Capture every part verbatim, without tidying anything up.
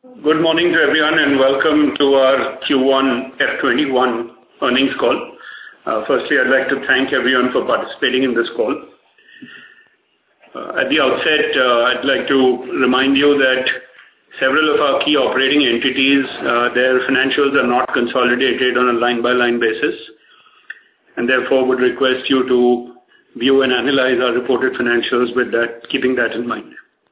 Good morning to everyone, and welcome to our Q one F twenty-one earnings call. Uh, firstly, I'd like to thank everyone for participating in this call. Uh, at the outset, uh, I'd like to remind you that several of our key operating entities, uh, their financials are not consolidated on a line-by-line basis, and therefore would request you to view and analyze our reported financials with that, keeping that in mind.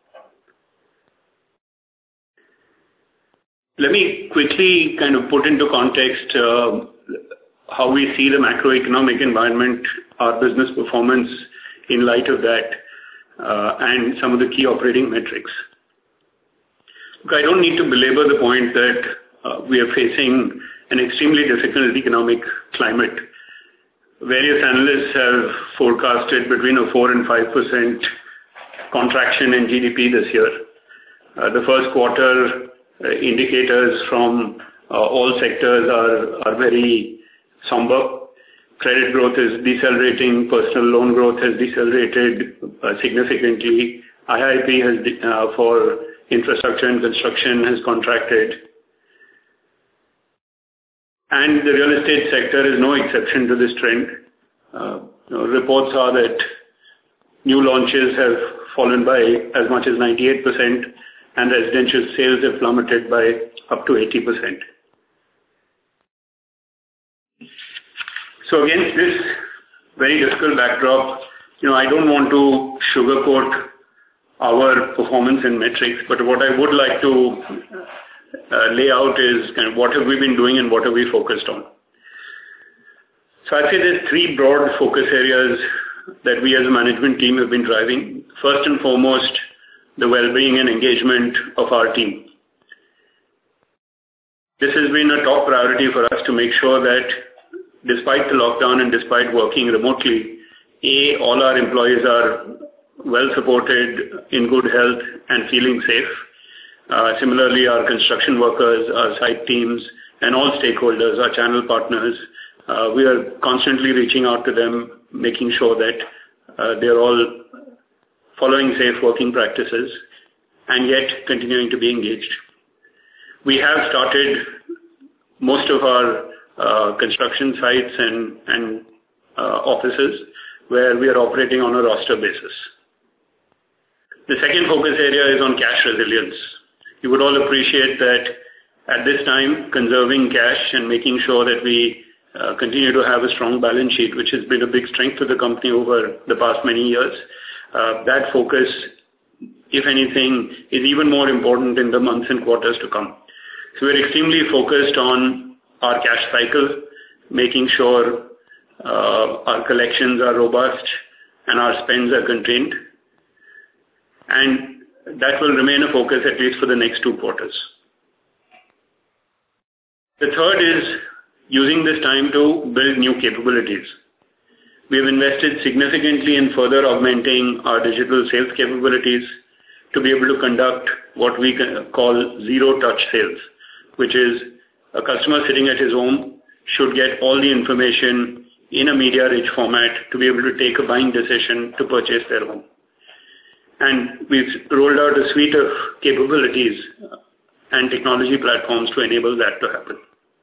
Let me quickly kind of put into context uh, how we see the macroeconomic environment, our business performance in light of that, uh, and some of the key operating metrics. Look, I don't need to belabor the point that uh, we are facing an extremely difficult economic climate. Various analysts have forecasted between a four and five percent contraction in G D P this year. Uh, the first quarter Uh, indicators from uh, all sectors are, are very somber. Credit growth is decelerating, personal loan growth has decelerated uh, significantly. I I P has de- uh, for infrastructure and construction has contracted. And the real estate sector is no exception to this trend. Uh, you know, reports are that new launches have fallen by as much as ninety-eight percent. And residential sales have plummeted by up to eighty percent. So against this very difficult backdrop, you know, I don't want to sugarcoat our performance and metrics, but what I would like to uh, lay out is kind of what have we been doing and what are we focused on. So I'd say there's three broad focus areas that we as a management team have been driving. First and foremost, the well-being and engagement of our team. This has been a top priority for us to make sure that despite the lockdown and despite working remotely, A, all our employees are well supported, in good health and feeling safe. Uh, similarly, our construction workers, our site teams, and all stakeholders, our channel partners, uh, we are constantly reaching out to them, making sure that uh, they're all following safe working practices, and yet continuing to be engaged. We have started most of our uh, construction sites and, and uh, offices where we are operating on a roster basis. The second focus area is on cash resilience. You would all appreciate that at this time, conserving cash and making sure that we uh, continue to have a strong balance sheet, which has been a big strength to the company over the past many years. Uh, that focus, if anything, is even more important in the months and quarters to come. So we're extremely focused on our cash cycle, making sure uh, our collections are robust and our spends are contained. And that will remain a focus at least for the next two quarters. The third is using this time to build new capabilities. We have invested significantly in further augmenting our digital sales capabilities to be able to conduct what we call zero-touch sales, which is a customer sitting at his home should get all the information in a media-rich format to be able to take a buying decision to purchase their home. And we've rolled out a suite of capabilities and technology platforms to enable that to happen.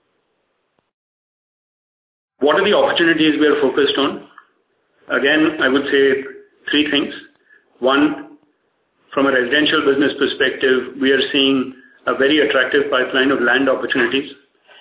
What are the opportunities we are focused on? Again, I would say three things. One, from a residential business perspective, we are seeing a very attractive pipeline of land opportunities.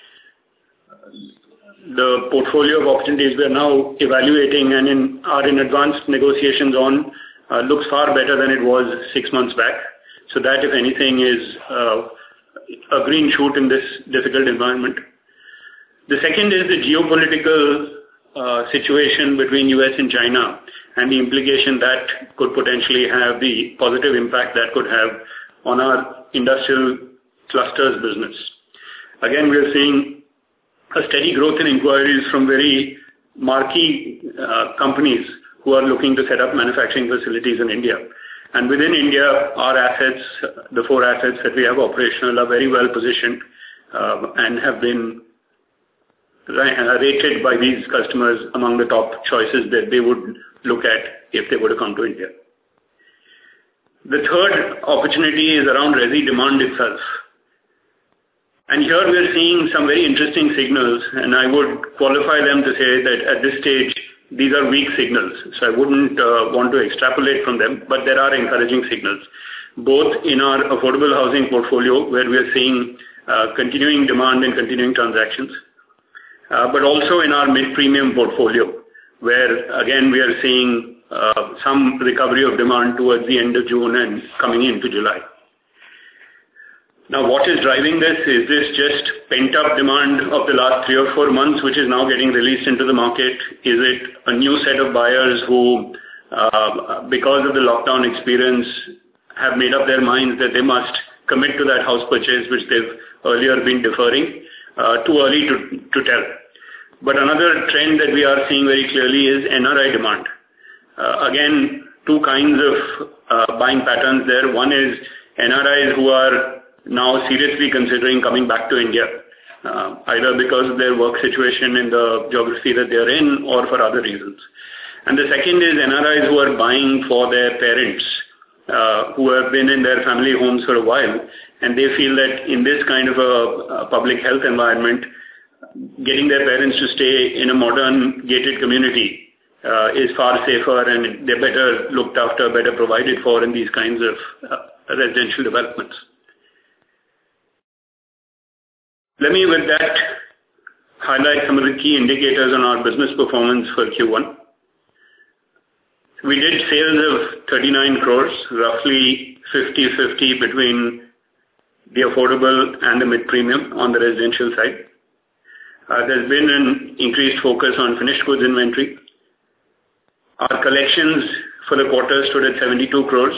The portfolio of opportunities we are now evaluating and in, are in advanced negotiations on uh, looks far better than it was six months back. So that, if anything, is uh, a green shoot in this difficult environment. The second is the geopolitical Uh, situation between U S and China and the implication that could potentially have, the positive impact that could have on our industrial clusters business. Again, we are seeing a steady growth in inquiries from very marquee uh, companies who are looking to set up manufacturing facilities in India. And within India, our assets, the four assets that we have operational, are very well positioned uh, and have been rated by these customers among the top choices that they would look at if they were to come to India. The third opportunity is around resi demand itself. And here we are seeing some very interesting signals, and I would qualify them to say that at this stage, these are weak signals. So I wouldn't uh, want to extrapolate from them, but there are encouraging signals, both in our affordable housing portfolio, where we are seeing uh, continuing demand and continuing transactions, uh, but also in our mid-premium portfolio, where again we are seeing uh, some recovery of demand towards the end of June and coming into July. Now, what is driving this? Is this just pent-up demand of the last three or four months, which is now getting released into the market? Is it a new set of buyers who, uh, because of the lockdown experience, have made up their minds that they must commit to that house purchase, which they've earlier been deferring? Uh, too early to, to tell. But another trend that we are seeing very clearly is N R I demand. Uh, again, two kinds of uh, buying patterns there. One is N R Is who are now seriously considering coming back to India, uh, either because of their work situation in the geography that they are in or for other reasons. And the second is N R Is who are buying for their parents, uh, who have been in their family homes for a while, and they feel that in this kind of a, a public health environment, getting their parents to stay in a modern gated community uh, is far safer, and they're better looked after, better provided for in these kinds of uh, residential developments. Let me, with that, highlight some of the key indicators on our business performance for Q one. We did sales of thirty-nine crores, roughly fifty fifty between the affordable and the mid-premium on the residential side. Uh, there's been an increased focus on finished goods inventory. Our collections for the quarter stood at seventy-two crores.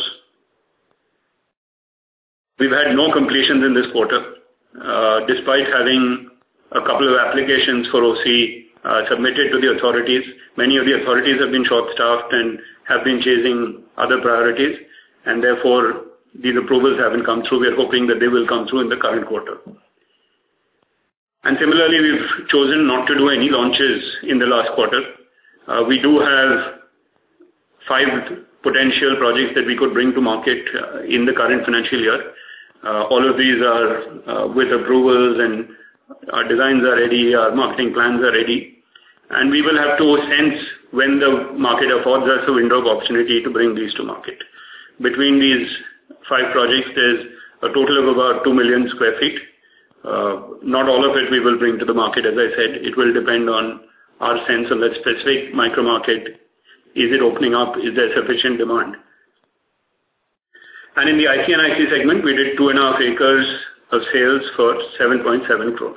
We've had no completions in this quarter. Uh, despite having a couple of applications for O C uh, submitted to the authorities. Many of the authorities have been short-staffed and have been chasing other priorities, and therefore these approvals haven't come through. We are hoping that they will come through in the current quarter. And similarly, we've chosen not to do any launches in the last quarter. Uh, we do have five potential projects that we could bring to market uh, in the current financial year. Uh, all of these are uh, with approvals, and our designs are ready, our marketing plans are ready. And we will have to sense when the market affords us a window of opportunity to bring these to market. Between these five projects, there's a total of about two million square feet. Uh, not all of it we will bring to the market, as I said. It will depend on our sense of that specific micro market. Is it opening up? Is there sufficient demand? And in the I C and I C segment, we did two and a half acres of sales for seven point seven crores.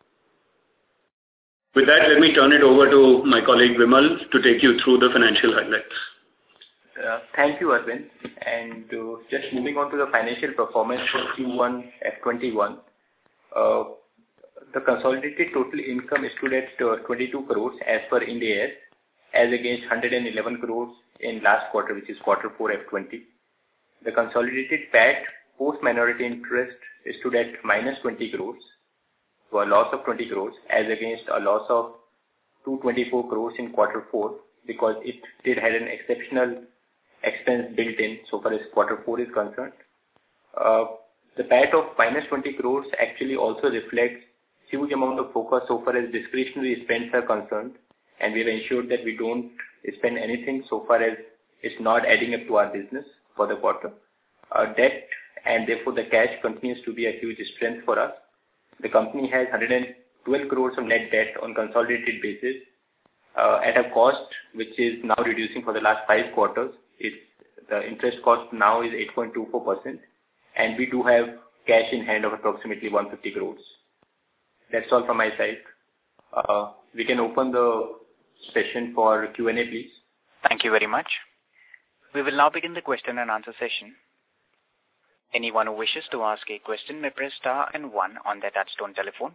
With that, let me turn it over to my colleague Vimal to take you through the financial highlights. Uh, thank you, Arvind. And uh, just moving on to the financial performance for Q one F twenty-one, uh, the consolidated total income stood at uh, twenty-two crores as per Ind A S, as against one hundred eleven crores in last quarter, which is quarter four F twenty. The consolidated P A T post-minority interest stood at minus twenty crores, to a loss of twenty crores, as against a loss of two hundred twenty-four crores in quarter four, because it did have an exceptional expense built in so far as quarter four is concerned. Uh, the P A T of minus twenty crores actually also reflects huge amount of focus so far as discretionary spends are concerned, and we have ensured that we don't spend anything so far as it's not adding up to our business for the quarter. Our debt and therefore the cash continues to be a huge strength for us. The company has one hundred twelve crores of net debt on consolidated basis uh, at a cost which is now reducing for the last five quarters. It's, the interest cost now is eight point two four percent, and we do have cash in hand of approximately one hundred fifty crores. That's all from my side. Uh, we can open the session for Q and A, please. Thank you very much. We will now begin the question and answer session. Anyone who wishes to ask a question may press star and one on their touchtone telephone.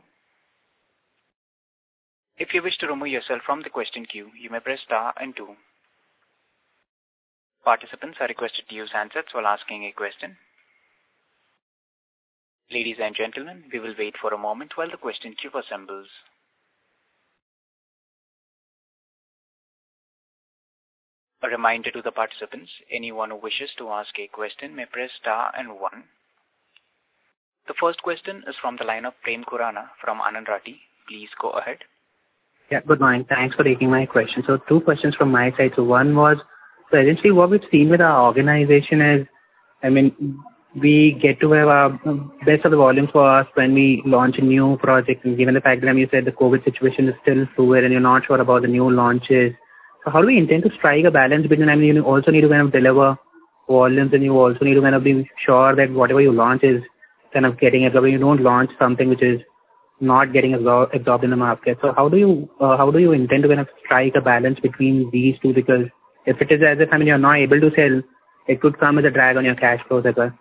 If you wish to remove yourself from the question queue, you may press star and two. Participants are requested to use handsets while asking a question. Ladies and gentlemen, we will wait for a moment while the question queue assembles. A reminder to the participants, anyone who wishes to ask a question may press star and one. The first question is from the line of Prem Khurana from Anand Rathi. Please go ahead. Yeah, good morning. Thanks for taking my question. So two questions from my side. So one was, so essentially what we've seen with our organization is, I mean, we get to have our best of the volumes for us when we launch a new project. And given the fact that you said the COVID situation is still fluid and you're not sure about the new launches. So how do we intend to strike a balance between, I mean, you also need to kind of deliver volumes and you also need to kind of be sure that whatever you launch is kind of getting absorbed. You don't launch something which is not getting absor- absorbed in the market. So how do you uh, how do you intend to kind of strike a balance between these two? Because if it is as if, I mean, you're not able to sell, it could come as a drag on your cash flows as well.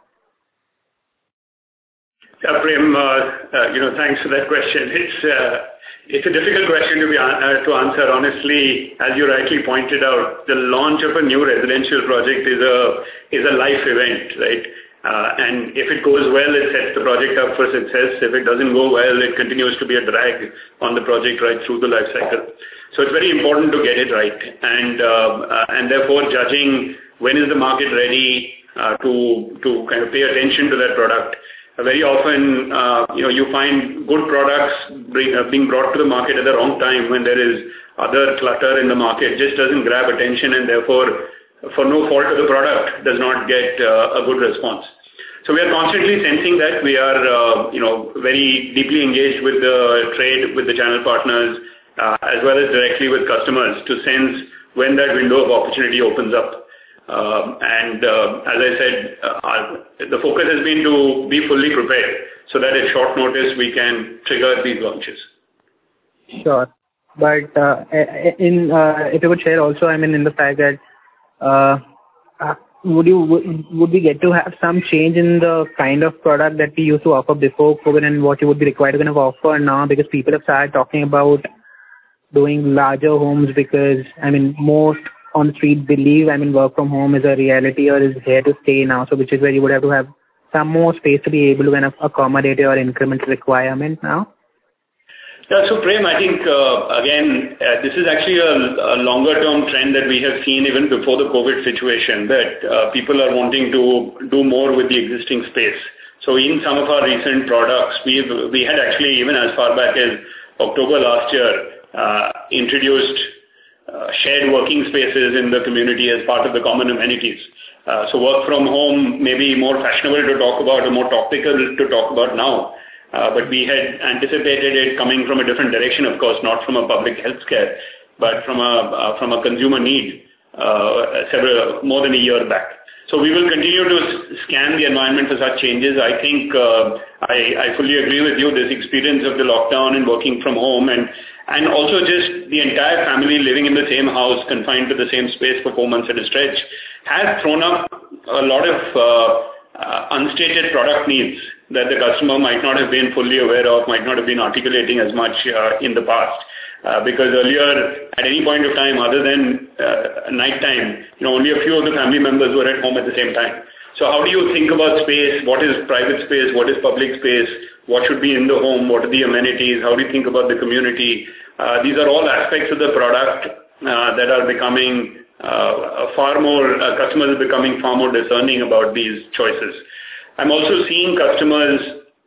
Yeah, Prem, uh, uh, you know, thanks for that question. It's uh, it's a difficult question to be uh, to answer. Honestly, as you rightly pointed out, the launch of a new residential project is a is a life event, right? Uh, and if it goes well, it sets the project up for success. If it doesn't go well, it continues to be a drag on the project right through the life cycle. So it's very important to get it right, and uh, uh, and therefore judging when is the market ready uh, to to kind of pay attention to that product. Uh, very often, uh, you know, you find good products bring, uh, being brought to the market at the wrong time when there is other clutter in the market. Just doesn't grab attention, and therefore, for no fault of the product, does not get uh, a good response. So we are constantly sensing that. We are, uh, you know, very deeply engaged with the trade, with the channel partners, uh, as well as directly with customers to sense when that window of opportunity opens up. Um, and uh, as I said, uh, our, the focus has been to be fully prepared so that at short notice we can trigger these launches. Sure. But uh, in uh, if you would share also, I mean, in the fact that uh, uh, would you would, would we get to have some change in the kind of product that we used to offer before COVID and what you would be required to kind of offer now, because people have started talking about doing larger homes because, I mean, most on the street believe, I mean, work from home is a reality or is here to stay now, so which is where you would have to have some more space to be able to kind of accommodate your incremental requirement now? Yeah, so Prem, I think, uh, again, uh, this is actually a, a longer-term trend that we have seen even before the COVID situation, that uh, people are wanting to do more with the existing space. So in some of our recent products, we've, we had actually, even as far back as October last year, uh, introduced uh, shared working spaces in the community as part of the common amenities. Uh, so work from home may be more fashionable to talk about or more topical to talk about now. Uh, but we had anticipated it coming from a different direction, of course, not from a public health scare, but from a uh, from a consumer need uh, several more than a year back. So we will continue to scan the environment for such changes. I think uh, I, I fully agree with you. This experience of the lockdown and working from home, and and also just the entire family living in the same house, confined to the same space for four months at a stretch, has thrown up a lot of uh, uh, unstated product needs that the customer might not have been fully aware of, might not have been articulating as much uh, in the past. Uh, because earlier, at any point of time other than uh, night time, you know, only a few of the family members were at home at the same time. So how do you think about space? What is private space? What is public space? What should be in the home? What are the amenities? How do you think about the community? Uh, these are all aspects of the product uh, that are becoming uh, far more, uh, customers are becoming far more discerning about these choices. I'm also seeing customers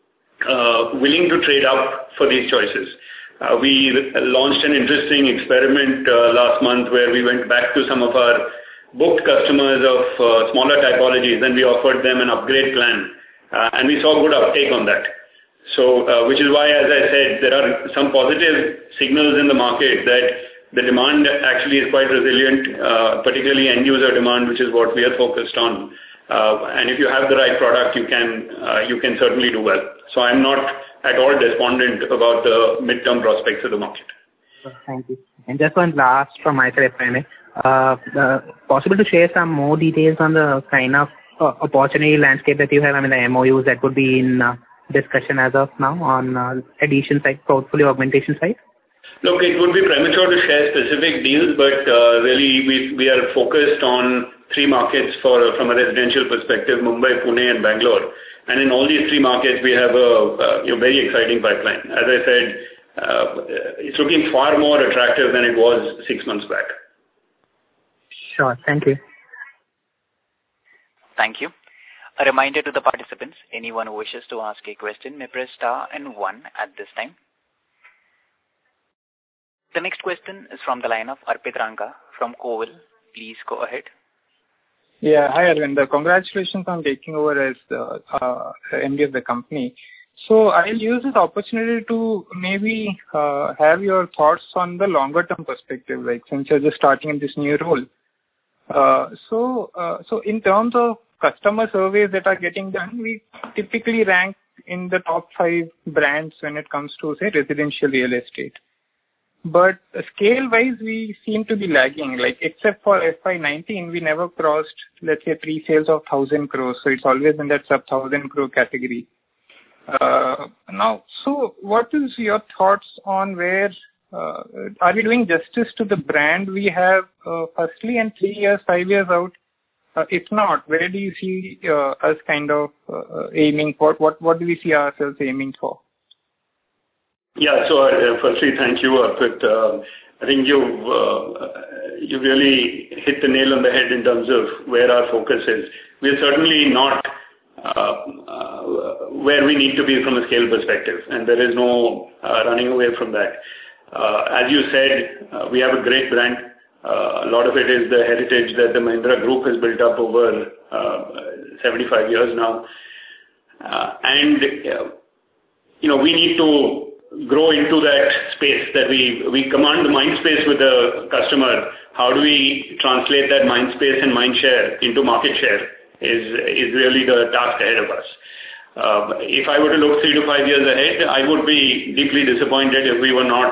uh, willing to trade up for these choices. Uh, we launched an interesting experiment uh, last month where we went back to some of our booked customers of uh, smaller typologies and we offered them an upgrade plan. Uh, and we saw good uptake on that. So, uh, which is why, as I said, there are some positive signals in the market that the demand actually is quite resilient, uh, particularly end user demand, which is what we are focused on. Uh, and if you have the right product, you can uh, you can certainly do well. So I'm not at all despondent about the midterm prospects of the market. Thank you. And just one last from my side, if I may. Uh, uh, possible to share some more details on the kind of uh, opportunity landscape that you have? I mean, the M O Us that would be in uh, discussion as of now on uh, addition side, portfolio augmentation side? Look, it would be premature to share specific deals, but uh, really we we are focused on three markets for from a residential perspective: Mumbai, Pune, and Bangalore. And in all these three markets, we have a, a you know, very exciting pipeline. As I said, uh, it's looking far more attractive than it was six months back. Sure. Thank you. Thank you. A reminder to the participants, anyone who wishes to ask a question may press star and one at this time. The next question is from the line of Arpit Ranka from Koval. Please go ahead. Yeah, hi Arvind. Congratulations on taking over as the uh, M D of the company. So I'll use this opportunity to maybe uh, have your thoughts on the longer term perspective, like since you're just starting in this new role. Uh, so, uh, so in terms of customer surveys that are getting done, we typically rank in the top five brands when it comes to, say, residential real estate. But scale-wise, we seem to be lagging. Like, except for F Y nineteen, we never crossed, let's say, pre-sales of one thousand crores. So it's always in that sub one thousand crore category. Uh, now, so what is your thoughts on where, uh, are we doing justice to the brand we have, uh, firstly, and three years, five years out? Uh, if not, where do you see uh, us kind of uh, aiming for? What, what do we see ourselves aiming for? Yeah. So, uh, firstly, thank you, Arpit. Uh, I think you've uh, you really hit the nail on the head in terms of where our focus is. We're certainly not uh, uh, where we need to be from a scale perspective, and there is no uh, running away from that. Uh, as you said, uh, we have a great brand. Uh, a lot of it is the heritage that the Mahindra Group has built up over uh, seventy-five years now. Uh, and, uh, you know, we need to grow into that space that we, we command the mind space with the customer. How do we translate that mind space and mind share into market share is, is really the task ahead of us. Uh, if I were to look three to five years ahead, I would be deeply disappointed if we were not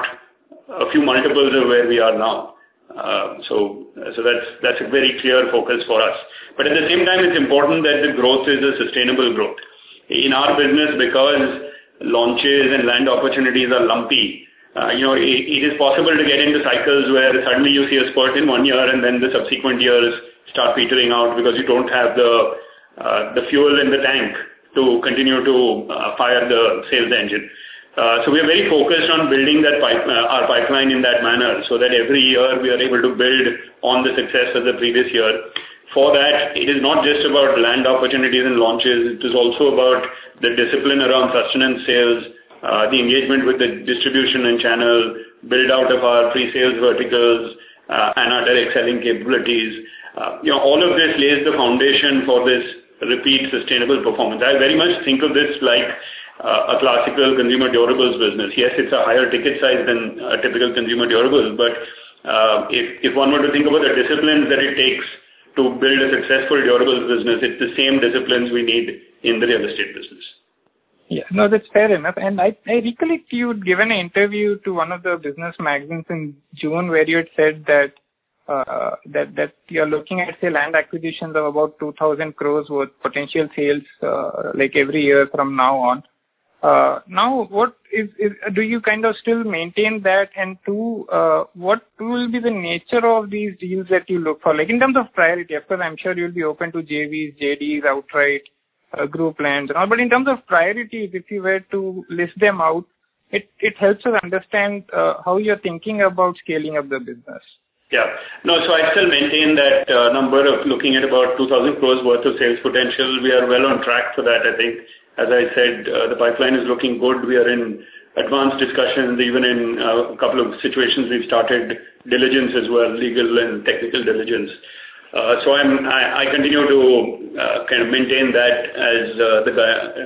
a few multiples of where we are now. Uh, so, so that's, that's a very clear focus for us. But at the same time, it's important that the growth is a sustainable growth. In our business, because launches and land opportunities are lumpy, uh, you know, it, it is possible to get into cycles where suddenly you see a spurt in one year and then the subsequent years start petering out because you don't have the, uh, the fuel in the tank to continue to uh, fire the sales engine. Uh, so we are very focused on building that pipe, uh, our pipeline in that manner so that every year we are able to build on the success of the previous year. For that, it is not just about land opportunities and launches. It is also about the discipline around sustenance sales, uh, the engagement with the distribution and channel, build out of our pre-sales verticals, uh, and our direct selling capabilities. Uh, you know, all of this lays the foundation for this repeat sustainable performance. I very much think of this like uh, a classical consumer durables business. Yes, it's a higher ticket size than a typical consumer durables, but uh, if, if one were to think about the disciplines that it takes to build a successful durables business, it's the same disciplines we need in the real estate business. Yeah, no, that's fair enough. And I, I recollect you had given an interview to one of the business magazines in June where you had said that uh, that that you're looking at, say, land acquisitions of about two thousand crores worth potential sales uh, like every year from now on. Uh, now, what is, is, do you kind of still maintain that? And two, uh, what will be the nature of these deals that you look for? Like in terms of priority, of course, I'm sure you'll be open to J Vs, J Ds, outright, uh, group lands and all. But in terms of priorities, if you were to list them out, it, it helps us understand uh, how you're thinking about scaling up the business. Yeah. No, so I still maintain that uh, number of looking at about two thousand crores worth of sales potential. We are well on track for that, I think. As I said, uh, the pipeline is looking good. We are in advanced discussions, even in uh, a couple of situations we've started diligence as well, legal and technical diligence. Uh, so I'm, I, I continue to uh, kind of maintain that as uh, the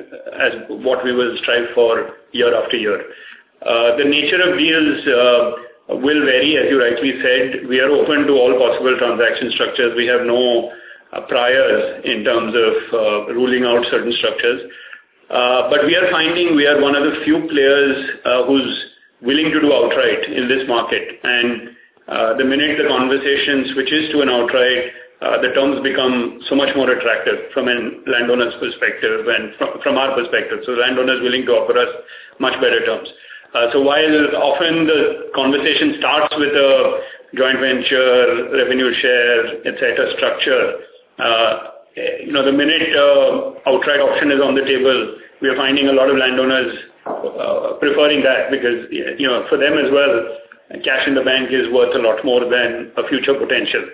as what we will strive for year after year. Uh, the nature of deals uh, will vary, as you rightly said. We are open to all possible transaction structures. We have no uh, priors in terms of uh, ruling out certain structures. Uh, but we are finding we are one of the few players uh, who's willing to do outright in this market. And uh, the minute the conversation switches to an outright, uh, the terms become so much more attractive from a landowner's perspective and from, from our perspective. So landowners willing to offer us much better terms. Uh, so while often the conversation starts with a joint venture, revenue share, et cetera structure, uh, you know, the minute uh, outright option is on the table, we are finding a lot of landowners uh, preferring that because, you know, for them as well, cash in the bank is worth a lot more than a future potential.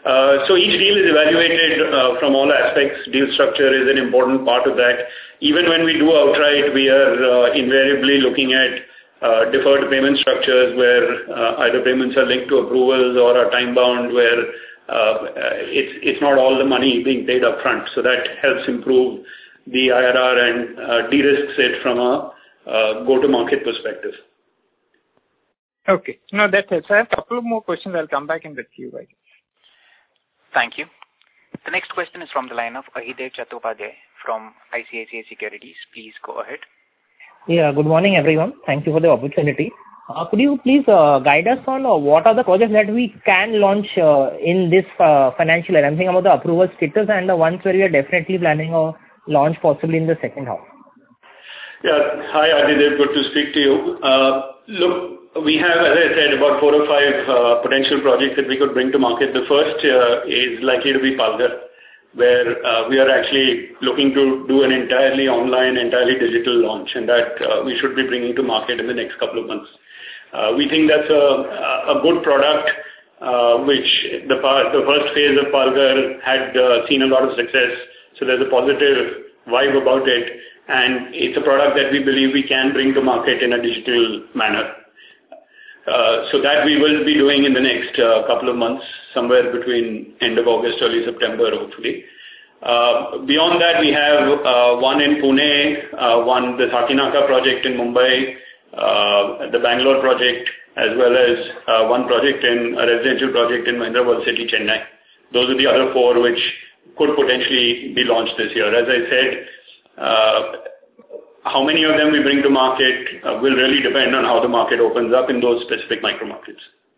Uh, so each deal is evaluated uh, from all aspects. Deal structure is an important part of that. Even when we do outright, we are uh, invariably looking at uh, deferred payment structures where uh, either payments are linked to approvals or are time-bound, where uh, it's, it's not all the money being paid up front. So that helps improve the I R R and uh, de-risks it from a uh, go-to-market perspective. Okay. No, that helps. I have a couple of more questions. I'll come back in the queue. Right? Thank you. The next question is from the line of Ahidev Chattopadhyay from I C I C I Securities. Please go ahead. Yeah, good morning, everyone. Thank you for the opportunity. Uh, could you please uh, guide us on uh, what are the projects that we can launch uh, in this uh, financial year? I'm thinking about the approval status and the ones where we are definitely planning a launch possibly in the second half. Yeah. Hi, Ahidev. Good to speak to you. Uh, look, we have, as I said, about four or five uh, potential projects that we could bring to market. The first uh, is likely to be Palghar, where uh, we are actually looking to do an entirely online, entirely digital launch, and that uh, we should be bringing to market in the next couple of months. Uh, we think that's a, a good product, uh, which the, the first phase of Palghar had uh, seen a lot of success, so there's a positive vibe about it, and it's a product that we believe we can bring to market in a digital manner. Uh, so that we will be doing in the next uh, couple of months, somewhere between end of August, early September, hopefully. Uh, beyond that, we have uh, one in Pune, uh, one the Sakinaka project in Mumbai, uh, the Bangalore project, as well as uh, one project in a residential project in Mahindra World City, Chennai. Those are the other four which could potentially be launched this year. As I said, uh, how many of them we bring to market uh, will really depend on how the market opens up in those specific micro markets.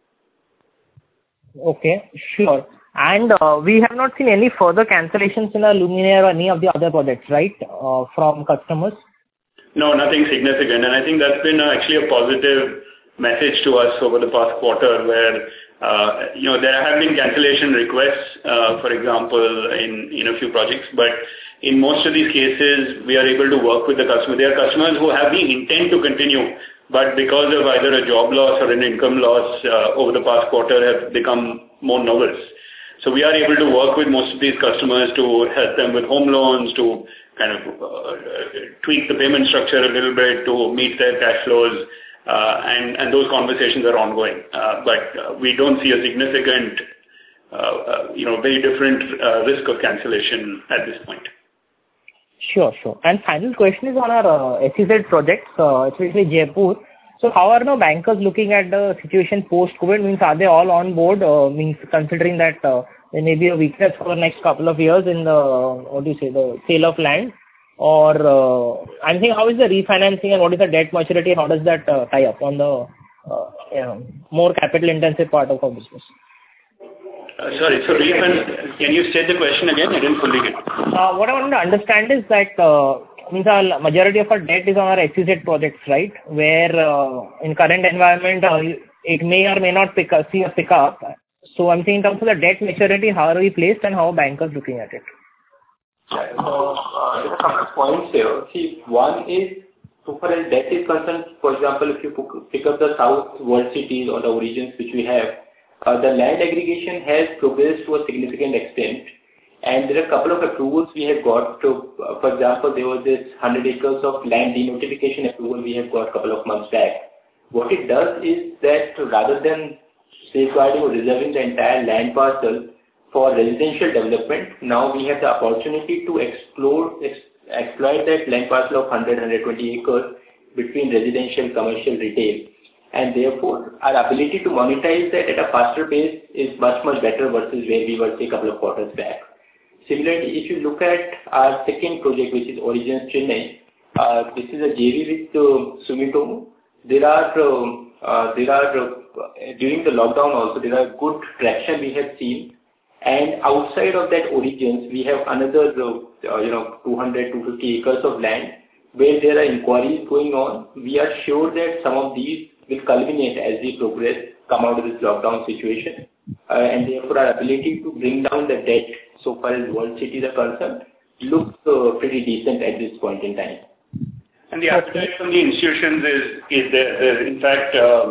Okay, sure. And uh, we have not seen any further cancellations in our Luminaire or any of the other projects, right, uh, from customers? No, nothing significant. And I think that's been uh, actually a positive message to us over the past quarter where, uh, you know, there have been cancellation requests, uh, for example, in, in a few projects, but in most of these cases, we are able to work with the customer. There are customers who have the intent to continue, but because of either a job loss or an income loss uh, over the past quarter have become more nervous. So we are able to work with most of these customers to help them with home loans, to kind of uh, tweak the payment structure a little bit to meet their cash flows, uh, and, and those conversations are ongoing. Uh, but uh, we don't see a significant, uh, uh, you know, very different uh, risk of cancellation at this point. Sure, sure. And final question is on our uh, S E Z projects, uh, especially Jaipur. So how are now bankers looking at the situation post-COVID? Means are they all on board? Uh, means considering that uh, there may be a weakness for the next couple of years in the, what do you say, the sale of land? Or uh, I'm saying how is the refinancing and what is the debt maturity? How does that uh, tie up on the uh, you know, more capital-intensive part of our business? Uh, sorry, so refund, can you state the question again? I didn't fully get it. Uh, what I want to understand is that uh, means our majority of our debt is on our S E Z projects, right? Where uh, in current environment uh, it may or may not pick up, see a pickup. So I'm saying in terms of the debt maturity, how are we placed and how are bankers looking at it? Yeah, so uh, there are a couple of points here. See, one is, so far as debt is concerned, for example, if you pick up the South World Cities or the origins which we have, Uh, the land aggregation has progressed to a significant extent, and there are a couple of approvals we have got. To, uh, for example, there was this one hundred acres of land denotification approval we have got a couple of months back. What it does is that rather than safeguarding or reserving the entire land parcel for residential development, now we have the opportunity to explore, ex exploit that land parcel of one hundred, one hundred twenty acres between residential, commercial, retail. And therefore, our ability to monetize that at a faster pace is much, much better versus where we were, say, a couple of quarters back. Similarly, if you look at our second project, which is Origins Chennai, uh, this is a J V with uh, Sumitomo. There are, uh, uh, there are uh, during the lockdown also, there are good traction we have seen. And outside of that Origins, we have another, uh, uh, you know, two hundred, two hundred fifty acres of land where there are inquiries going on. We are sure that some of these will culminate as we progress, come out of this lockdown situation. Uh, and therefore our ability to bring down the debt so far as world cities are concerned looks uh, pretty decent at this point in time. And the appetite from the institutions is, is there. there. In fact, uh,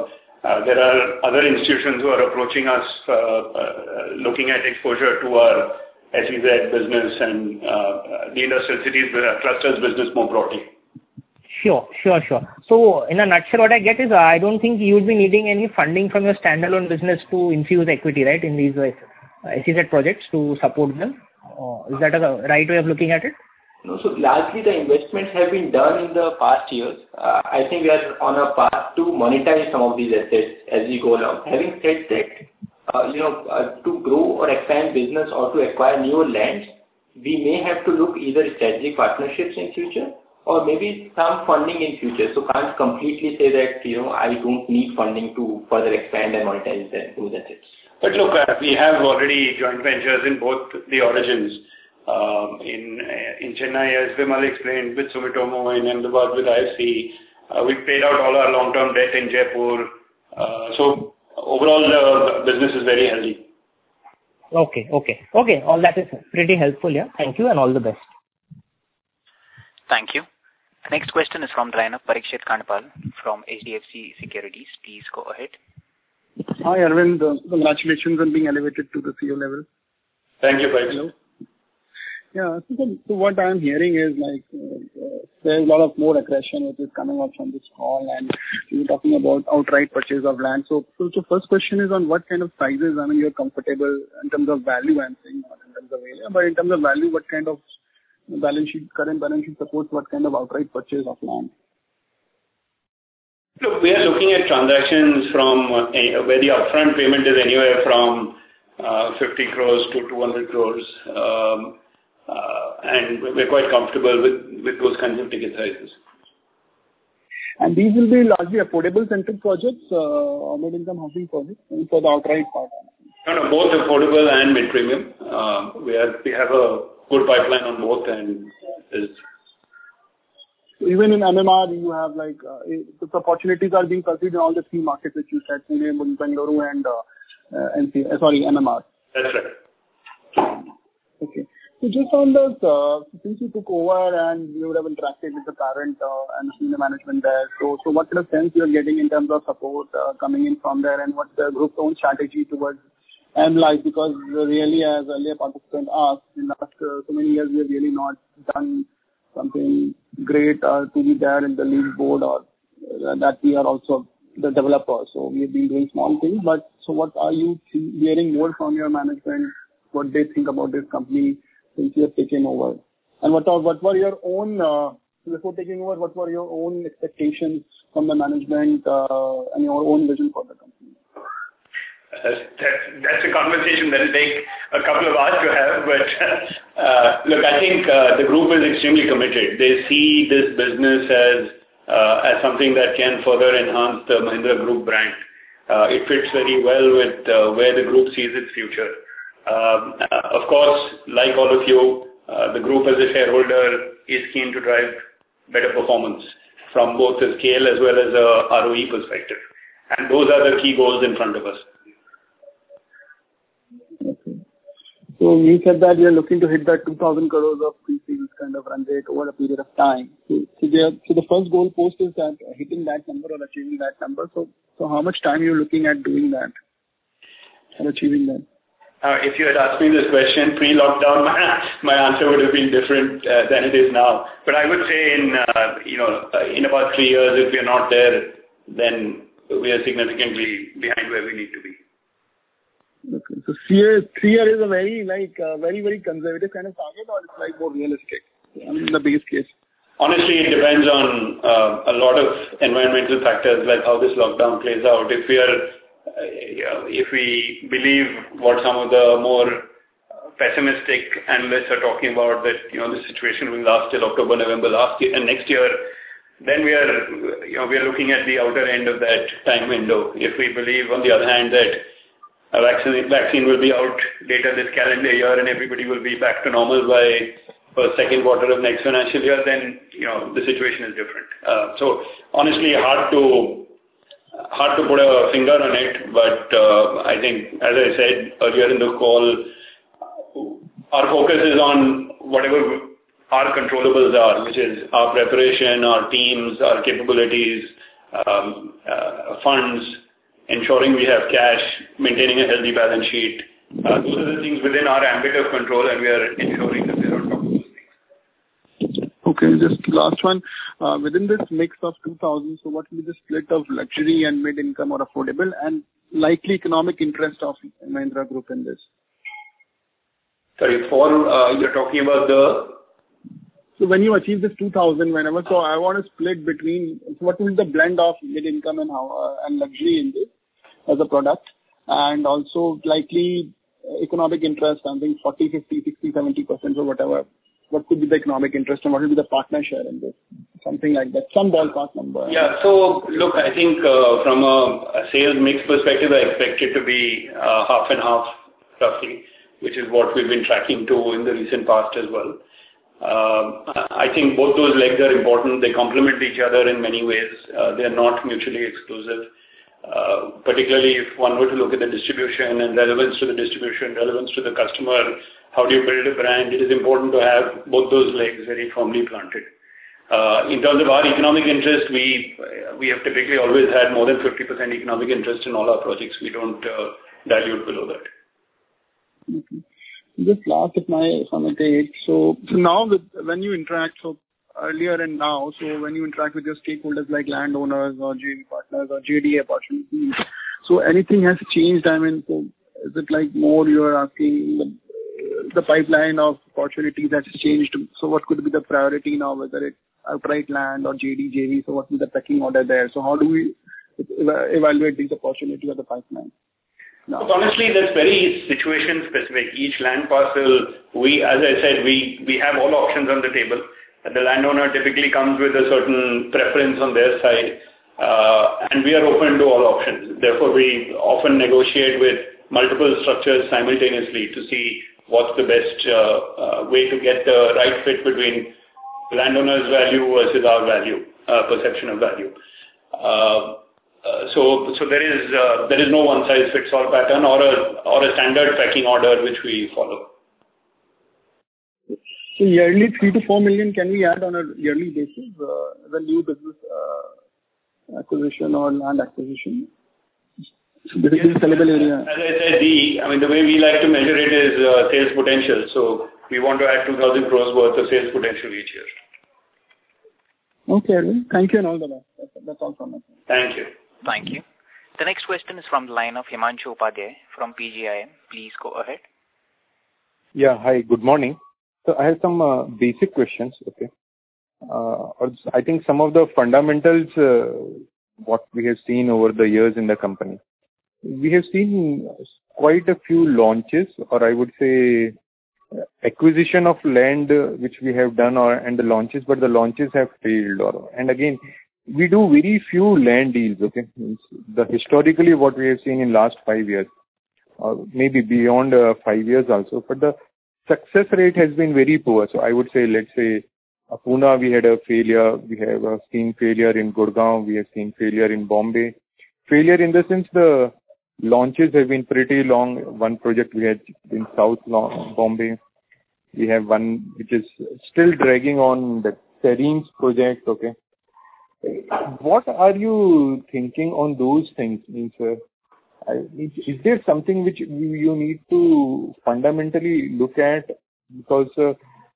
Uh, there are other institutions who are approaching us, uh, uh, looking at exposure to our S E Z business and uh, the industrial cities uh, clusters business more broadly. Sure, sure, sure. So in a nutshell, what I get is uh, I don't think you would be needing any funding from your standalone business to infuse equity, right, in these uh, S E Z projects to support them. Uh, is that a right way of looking at it? No, so largely the investments have been done in the past years. Uh, I think we are on a path to monetize some of these assets as we go along. Having said that, uh, you know, uh, to grow or expand business or to acquire newer lands, we may have to look either strategic partnerships in future or maybe some funding in future. So can't completely say that, you know, I don't need funding to further expand and monetize those assets. But look, uh, we have already joint ventures in both the origins. Um, in in Chennai, as Vimal explained, with Sumitomo, in Ahmedabad with I F C. Uh, we paid out all our long-term debt in Jaipur. Uh, so overall, the business is very healthy. Okay, okay, okay. All that is pretty helpful. Yeah. Thank you and all the best. Thank you. Next question is from the line of Parikshit Kandpal from H D F C Securities. Please go ahead. Hi, Arvind. Uh, congratulations on being elevated to the C E O level. Thank you, Parikshit. Yeah, so, so what I'm hearing is like uh, uh, there's a lot of more aggression which is coming up from this call, and you're talking about outright purchase of land. So, so the first question is on what kind of sizes, I mean, you're comfortable in terms of value, I'm saying, not in terms of area, but in terms of value, what kind of balance sheet, current balance sheet supports what kind of outright purchase of land? Look, we are looking at transactions from uh, where the upfront payment is anywhere from uh, fifty crores to two hundred crores. Um, Uh, and we're quite comfortable with, with those kinds of ticket sizes. And these will be largely affordable centric projects, uh, or mid-income housing projects, for the outright part? No, no, both affordable and mid-premium. Uh, we have we have a good pipeline on both, and is. So even in M M R, you have like uh, the opportunities are being pursued in all the three markets which you said, Pune, Bengaluru, and uh, uh, N C, uh, sorry, M M R. That's right. Okay. So just on this, uh, since you took over and you would have interacted with the parent uh, and senior management there, so so what kind of sense you're getting in terms of support uh, coming in from there, and what's the group's own strategy towards M Life? Because really, as earlier participant asked, in the last uh, so many years we have really not done something great uh, to be there in the lead board, or uh, that we are also the developer. So we have been doing small things, but so what are you hearing more from your management? What they think about this company since you have taken over? And what are, what were your own, uh, before taking over, what were your own expectations from the management uh, and your own vision for the company? Uh, that, that's a conversation that will take a couple of hours to have, but uh, look, I think uh, the group is extremely committed. They see this business as, uh, as something that can further enhance the Mahindra Group brand. Uh, it fits very well with uh, where the group sees its future. Um, uh, of course, like all of you, uh, the group as a shareholder is keen to drive better performance from both a scale as well as a R O E perspective. And those are the key goals in front of us. Okay. So you said that you're looking to hit that two thousand crores of pre-sales kind of run rate over a period of time. So, so, there, so the first goal post is that uh, hitting that number or achieving that number. So, so how much time are you looking at doing that or achieving that? Uh, if you had asked me this question pre-lockdown, my, my answer would have been different uh, than it is now. But I would say in, uh, you know, uh, in about three years, if we are not there, then we are significantly behind where we need to be. Okay. So three years, three years is a very, like, uh, very, very conservative kind of target, or it's like more realistic? I mean, the base case. Honestly, it depends on uh, a lot of environmental factors, like how this lockdown plays out. If we are Uh, if we believe what some of the more pessimistic analysts are talking about, that, you know, the situation will last till October, November last year and next year, then we are, you know, we are looking at the outer end of that time window. If we believe, on the other hand, that a vaccine, vaccine will be out later this calendar year and everybody will be back to normal by first, second quarter of next financial year, then, you know, the situation is different. Uh, so honestly, hard to Hard to put a finger on it, but uh, I think, as I said earlier in the call, our focus is on whatever our controllables are, which is our preparation, our teams, our capabilities, um, uh, funds, ensuring we have cash, maintaining a healthy balance sheet. Uh, those are the things within our ambit of control, and we are ensuring that we are on top of those things. Okay, just last one. Uh, within this mix of two thousand, so what will be the split of luxury and mid-income or affordable, and likely economic interest of Mahindra Group in this? Sorry, for uh, you're talking about the... So when you achieve this two thousand, whenever, so I want to split between, so what will be the blend of mid-income and how, uh, and luxury in this as a product, and also likely economic interest, I think forty, fifty, sixty, seventy percent or whatever. What could be the economic interest and what will be the partner share in this? Something like that, some ballpark number. Yeah, so look, I think uh, from a, a sales mix perspective, I expect it to be uh, half and half roughly, which is what we've been tracking to in the recent past as well. Uh, I think both those legs are important. They complement each other in many ways. Uh, they are not mutually exclusive. Uh, particularly if one were to look at the distribution and relevance to the distribution, relevance to the customer, how do you build a brand? It is important to have both those legs very firmly planted. Uh, in terms of our economic interest, we we have typically always had more than fifty percent economic interest in all our projects. We don't uh, dilute below that. Okay. Just last, if my if I may take, so so now with when you interact, so earlier and now, so when you interact with your stakeholders like landowners or J V partners or J D A opportunities, so anything has changed? I mean, so is it like more you are asking the, the pipeline of opportunities has changed? So what could be the priority now, whether it's outright land or J D, J V? So what is the pecking order there? So how do we evaluate these opportunities of the pipeline? No. Honestly, that's very situation specific. Each land parcel, we, as I said, we, we have all options on the table. The landowner typically comes with a certain preference on their side, uh, and we are open to all options. Therefore, we often negotiate with multiple structures simultaneously to see what's the best uh, uh, way to get the right fit between the landowner's value versus our value, uh, perception of value. Uh, Uh, so, so there is uh, there is no one size fits all pattern or a or a standard pecking order which we follow. So yearly three to four million can we add on a yearly basis uh, the new business uh, acquisition or land acquisition? So this yes, is sellable area. As I said, the I mean the way we like to measure it is uh, sales potential. So we want to add two thousand crores worth of sales potential each year. Okay, thank you and all the best. That's, that's all from me. Thank you. Thank you. The next question is from the line of Himanshu Upadhyay from P G I M. Please go ahead. Yeah, hi, good morning. So I have some uh, basic questions, okay. Uh, I think some of the fundamentals, uh, what we have seen over the years in the company. We have seen quite a few launches, or I would say acquisition of land uh, which we have done, or and the launches, but the launches have failed. Or and again, we do very few land deals, okay. The historically what we have seen in last five years, or maybe beyond uh, five years also, but the success rate has been very poor. So I would say, let's say, uh, Pune we had a failure, we have uh, seen failure in Gurgaon, we have seen failure in Bombay. Failure in the sense the launches have been pretty long. One project we had in South Bombay. We have one which is still dragging on, the Serene's project, okay. What are you thinking on those things? Means, uh, is, is there something which you need to fundamentally look at? Because uh,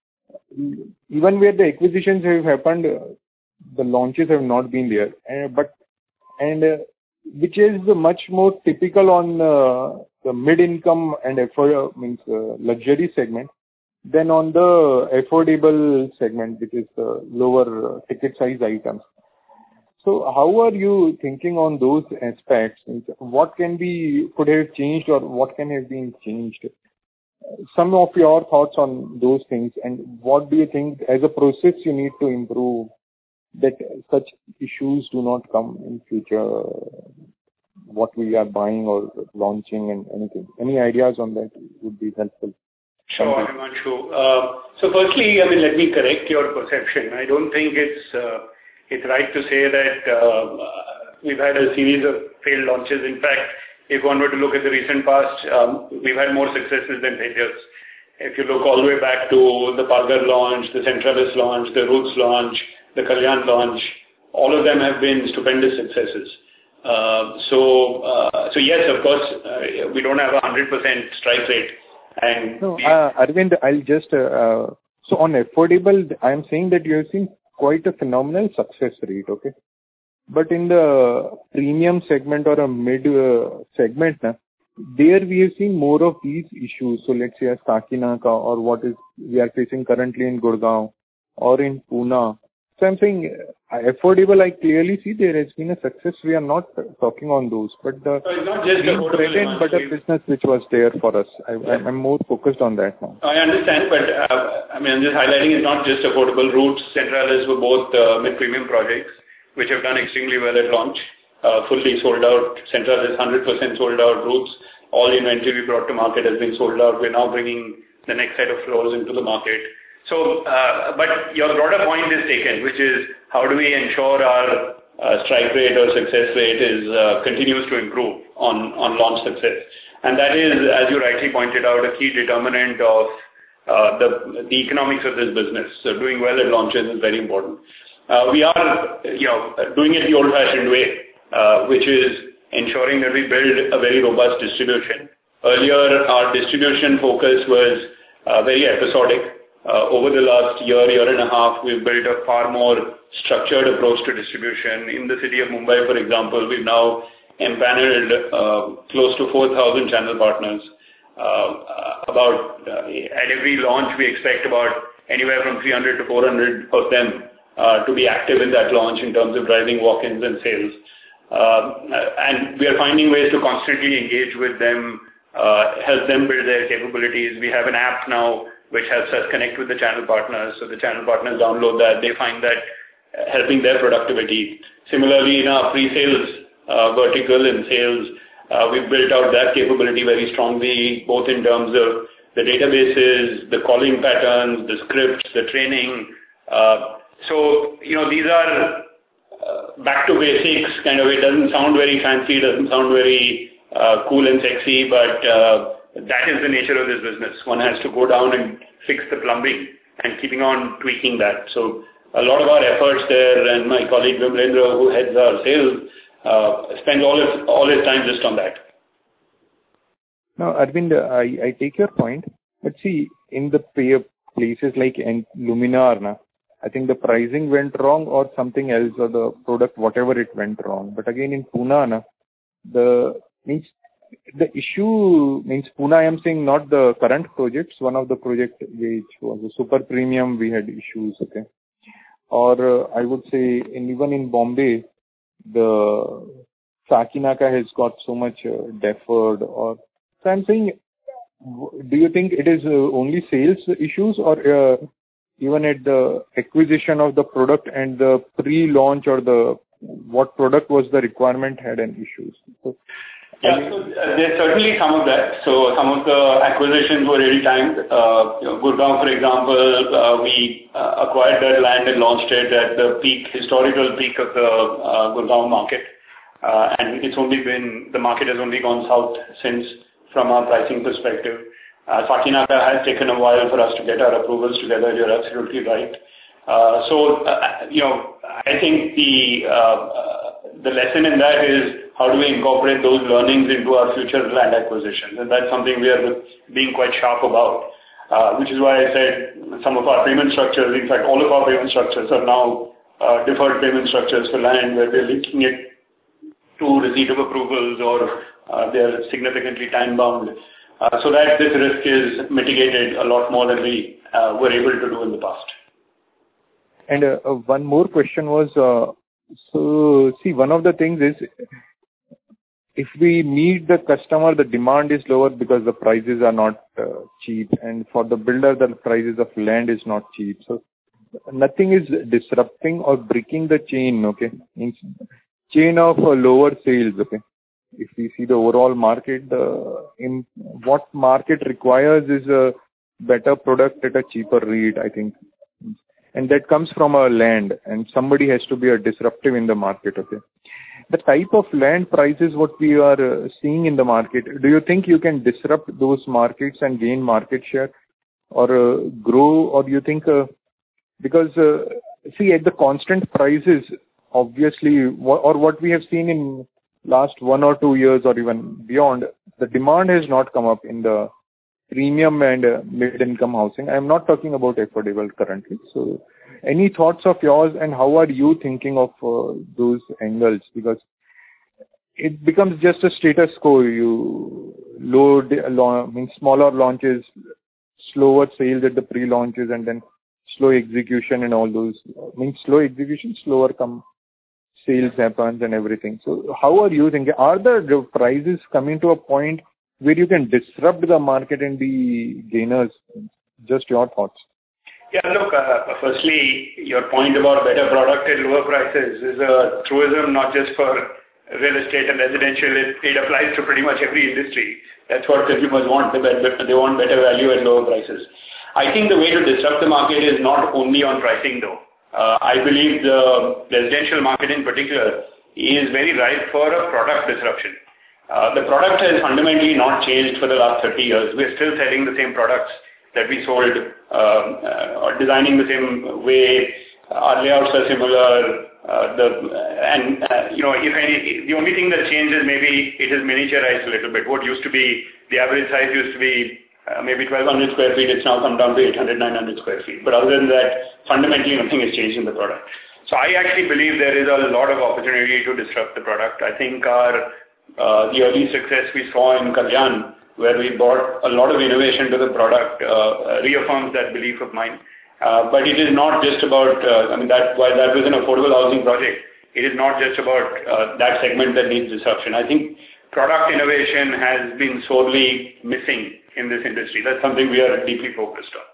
even where the acquisitions have happened, uh, the launches have not been there. Uh, but and uh, which is much more typical on uh, the mid-income and afford, means uh, luxury segment than on the affordable segment, which is the lower uh, ticket size items. So how are you thinking on those aspects? What can be, could have changed or what can have been changed? Some of your thoughts on those things, and what do you think as a process you need to improve that such issues do not come in future, what we are buying or launching and anything. Any ideas on that would be helpful. Sure, Himanshu. Uh, so firstly, I mean, let me correct your perception. I don't think it's uh, it's right to say that uh, we've had a series of failed launches. In fact, if one were to look at the recent past, um, we've had more successes than failures. If you look all the way back to the Palghar launch, the Centralis launch, the Roots launch, the Kalyan launch, all of them have been stupendous successes. Uh, so, uh, so yes, of course, uh, we don't have a hundred percent strike rate. And no, uh, Arvind, I'll just uh, so on affordable, I'm saying that you have seen quite a phenomenal success rate, okay? But in the premium segment or a mid uh, segment, na, there we have seen more of these issues. So let's say a Sakinaka or what is we are facing currently in Gurgaon or in Pune. So I'm saying uh, affordable, I clearly see there has been a success. We are not talking on those, but the so it's not just bread but a business which was there for us. I, yeah. I'm more focused on that now. I understand, but uh, I mean, I'm just highlighting it's not just affordable. Roots, Centralis were both uh, mid-premium projects, which have done extremely well at launch, uh, fully sold out. Centralis is one hundred percent sold out. Roots, all inventory we brought to market has been sold out. We're now bringing the next set of floors into the market. So, uh, but your broader point is taken, which is how do we ensure our uh, strike rate or success rate is uh, continues to improve on, on launch success. And that is, as you rightly pointed out, a key determinant of uh, the, the economics of this business. So doing well at launches is very important. Uh, we are, you know, doing it the old-fashioned way, uh, which is ensuring that we build a very robust distribution. Earlier, our distribution focus was uh, very episodic. Uh, over the last year, year and a half, we've built a far more structured approach to distribution. In the city of Mumbai, for example, we've now empaneled uh, close to four thousand channel partners. Uh, about uh, at every launch, we expect about anywhere from three hundred to four hundred of them uh, to be active in that launch in terms of driving walk-ins and sales. Uh, and we are finding ways to constantly engage with them, uh, help them build their capabilities. We have an app now which helps us connect with the channel partners. So the channel partners download that. They find that helping their productivity. Similarly, in our pre-sales uh, vertical in sales, uh, we've built out that capability very strongly, both in terms of the databases, the calling patterns, the scripts, the training. Uh, so, you know, these are uh, back to basics kind of. It doesn't sound very fancy, it doesn't sound very uh, cool and sexy, but uh, that is the nature of this business. One has to go down and fix the plumbing and keeping on tweaking that. So a lot of our efforts there, and my colleague Vimlendra, who heads our sales, uh, spends all his, all his time just on that. Now, Arvind, I, I take your point, but see, in the places like Luminar, na, I think the pricing went wrong or something else, or the product, whatever it went wrong. But again, in Pune, na, the means the issue means Pune, I am saying not the current projects, one of the project which was a super premium, we had issues, okay. Or uh, I would say in, even in Bombay, the Sakinaka has got so much uh, deferred. Or so I'm saying, do you think it is uh, only sales issues, or uh, even at the acquisition of the product and the pre-launch or the what product was the requirement had an issues? So, Yeah, so uh, there's certainly some of that. So some of the acquisitions were really timed. Uh, you know, Gurgaon, for example, uh, we uh, acquired that land and launched it at the peak, historical peak of the uh, Gurgaon market. Uh, and it's only been, the market has only gone south since from our pricing perspective. Uh, Sakinaka has taken a while for us to get our approvals together. You're absolutely right. Uh, so, uh, you know, I think the, uh, uh, the lesson in that is, how do we incorporate those learnings into our future land acquisitions? And that's something we are being quite sharp about, uh, which is why I said some of our payment structures, in fact, all of our payment structures are now uh, deferred payment structures for land, where we're linking it to receipt of approvals, or uh, they're significantly time-bound, uh, so that this risk is mitigated a lot more than we uh, were able to do in the past. And uh, uh, one more question was, uh, so see, one of the things is, if we meet the customer, the demand is lower because the prices are not uh, cheap, and for the builder, the prices of land is not cheap. So nothing is disrupting or breaking the chain, okay? Means chain of uh, lower sales, okay? If we see the overall market, uh, in what market requires is a better product at a cheaper rate, I think. And that comes from a land, and somebody has to be a disruptive in the market, okay? The type of land prices what we are uh, seeing in the market, do you think you can disrupt those markets and gain market share, or uh, grow, or do you think, uh, because uh, see, at the constant prices, obviously, or what we have seen in last one or two years or even beyond, the demand has not come up in the premium and uh, mid-income housing. I am not talking about affordable currently. So any thoughts of yours, and how are you thinking of uh, those angles? Because it becomes just a status quo. You load, I mean, smaller launches, slower sales at the pre-launches, and then slow execution and all those. I mean, slow execution, slower come sales happens and everything. So how are you thinking? Are the prices coming to a point where you can disrupt the market and be gainers? Just your thoughts. Yeah, look, uh, firstly, your point about better product at lower prices is a truism not just for real estate and residential. It, it applies to pretty much every industry. That's what consumers want. They, they want better value at lower prices. I think the way to disrupt the market is not only on pricing though. Uh, I believe the residential market in particular is very ripe for a product disruption. Uh, the product has fundamentally not changed for the last thirty years. We're still selling the same products that we sold, uh, uh, or designing the same way. Our layouts are similar. Uh, the and uh, you know, if any, the only thing that changed is maybe it is miniaturized a little bit. What used to be the average size used to be uh, maybe twelve hundred square feet. It's now come down to eight hundred, nine hundred square feet. But other than that, fundamentally nothing has changed in the product. So I actually believe there is a lot of opportunity to disrupt the product. I think our uh, the early success we saw in Kalyan, where we brought a lot of innovation to the product, uh, reaffirms that belief of mine. Uh, but it is not just about, uh, I mean, that while that was an affordable housing project, it is not just about uh, that segment that needs disruption. I think product innovation has been sorely missing in this industry. That's something we are deeply focused on.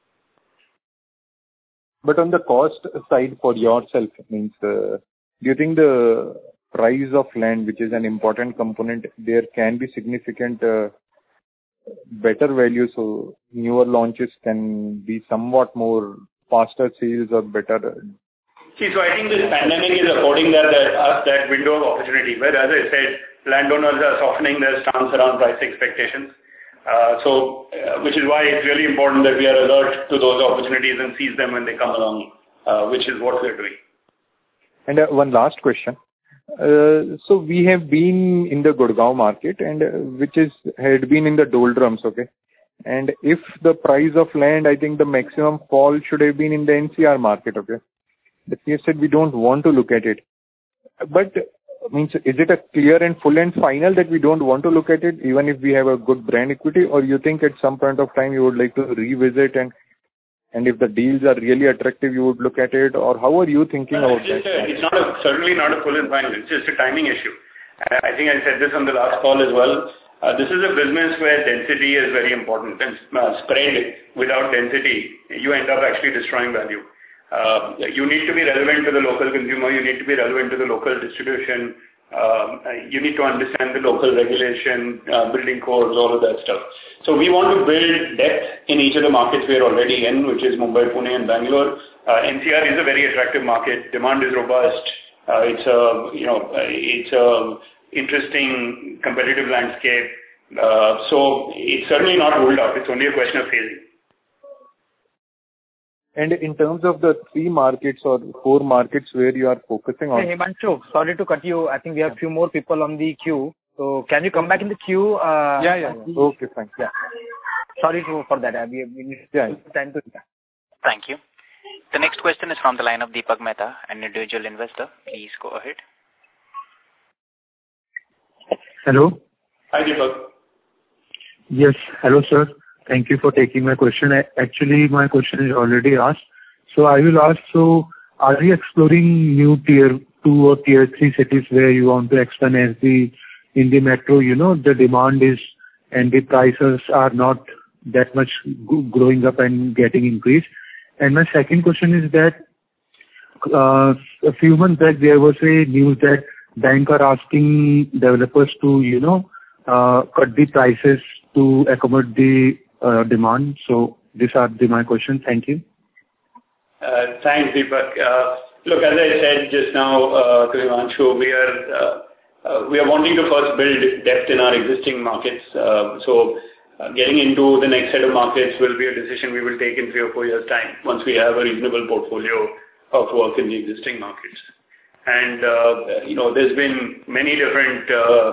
But on the cost side for yourself, means, uh, do you think the price of land, which is an important component, there can be significant uh, better value, so newer launches can be somewhat more faster sales or better? See, so I think this pandemic is affording that, that, us that window of opportunity, where, as I said, landowners are softening their stance around price expectations. Uh, so, uh, which is why it's really important that we are alert to those opportunities and seize them when they come along, uh, which is what we're doing. And uh, one last question. Uh, so we have been in the Gurgaon market, and uh, which is had been in the doldrums, okay. And if the price of land, I think the maximum fall should have been in the N C R market, okay. But we said we don't want to look at it. But means, is it a clear and full and final that we don't want to look at it, even if we have a good brand equity, or you think at some point of time you would like to revisit, and and if the deals are really attractive, you would look at it, or how are you thinking no, about it's that? A, it's not a, certainly not a full and final. It's just a timing issue. I think I said this on the last call as well. Uh, this is a business where density is very important, and uh, spread without density, you end up actually destroying value. Uh, you need to be relevant to the local consumer. You need to be relevant to the local distribution. Um, you need to understand the local regulation, uh, building codes, all of that stuff. So we want to build depth in each of the markets we are already in, which is Mumbai, Pune, and Bangalore. Uh, N C R is a very attractive market. Demand is robust. Uh, it's a you know it's a interesting competitive landscape. Uh, so it's certainly not ruled out. It's only a question of phasing. And in terms of the three markets or four markets where you are focusing on? Hey, Himanshu, sorry to cut you. I think we have a few more people on the queue. So can you come back in the queue? Uh, yeah, yeah, yeah. Okay, fine. Yeah. Sorry to, for that. We, we need yeah. time to... Thank you. The next question is from the line of Deepak Mehta, an individual investor. Please go ahead. Hello. Hi, Deepak. Yes. Hello, sir. Thank you for taking my question. Actually, my question is already asked. So I will ask, so are you exploring new tier two or tier three cities where you want to expand, as the, in the metro, you know, the demand is and the prices are not that much growing up and getting increased? And my second question is that uh, a few months back there was a news that banks are asking developers to, you know, uh, cut the prices to accommodate the Uh, demand. So these are the, my questions. Thank you. Uh, thanks, Deepak. Uh, look, as I said just now uh, to Himanshu, we are uh, uh, we are wanting to first build depth in our existing markets. Uh, so uh, getting into the next set of markets will be a decision we will take in three or four years' time once we have a reasonable portfolio of work in the existing markets. And, uh, you know, there's been many different uh,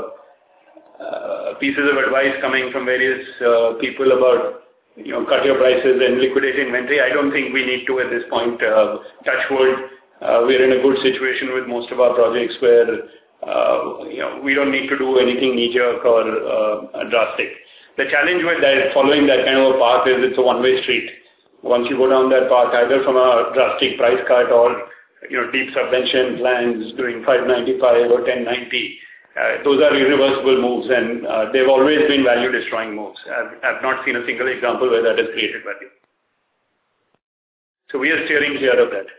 uh, pieces of advice coming from various uh, people about, you know, cut your prices and liquidate inventory. I don't think we need to at this point. Uh, touch wood, uh, we're in a good situation with most of our projects where, uh, you know, we don't need to do anything knee-jerk or uh, drastic. The challenge with that, following that kind of a path is it's a one-way street. Once you go down that path, either from a drastic price cut or, you know, deep subvention plans doing five ninety-five or ten ninety, uh, those are irreversible moves, and uh, they've always been value-destroying moves. I've, I've not seen a single example where that has created value. So we are steering clear of that.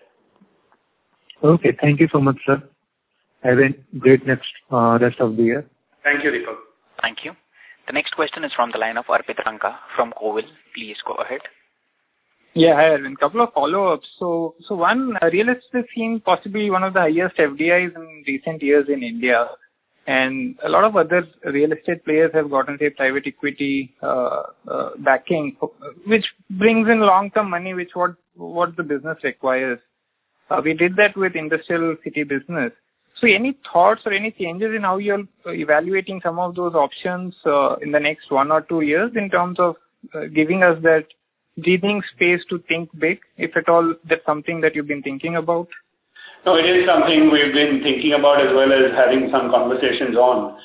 Okay, thank you so much, sir. Have a great next uh, rest of the year. Thank you, Deepak. Thank you. The next question is from the line of Arpit Ranka from Covil. Please go ahead. Yeah, hi, Arvind. Couple of follow-ups. So, so one, uh, real estate has seen possibly one of the highest F D Is in recent years in India. And a lot of other real estate players have gotten, say, private equity uh, uh, backing, which brings in long-term money, which what what the business requires. Uh, we did that with Industrial City business. So any thoughts or any changes in how you're evaluating some of those options uh, in the next one or two years in terms of uh, giving us that breathing space to think big, if at all that's something that you've been thinking about? No, it is something we've been thinking about as well as having some conversations on.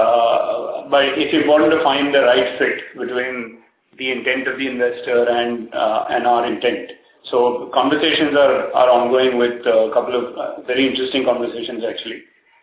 Uh, but it's important to find the right fit between the intent of the investor and uh, and our intent. So conversations are, are ongoing with a couple of uh, very interesting conversations actually.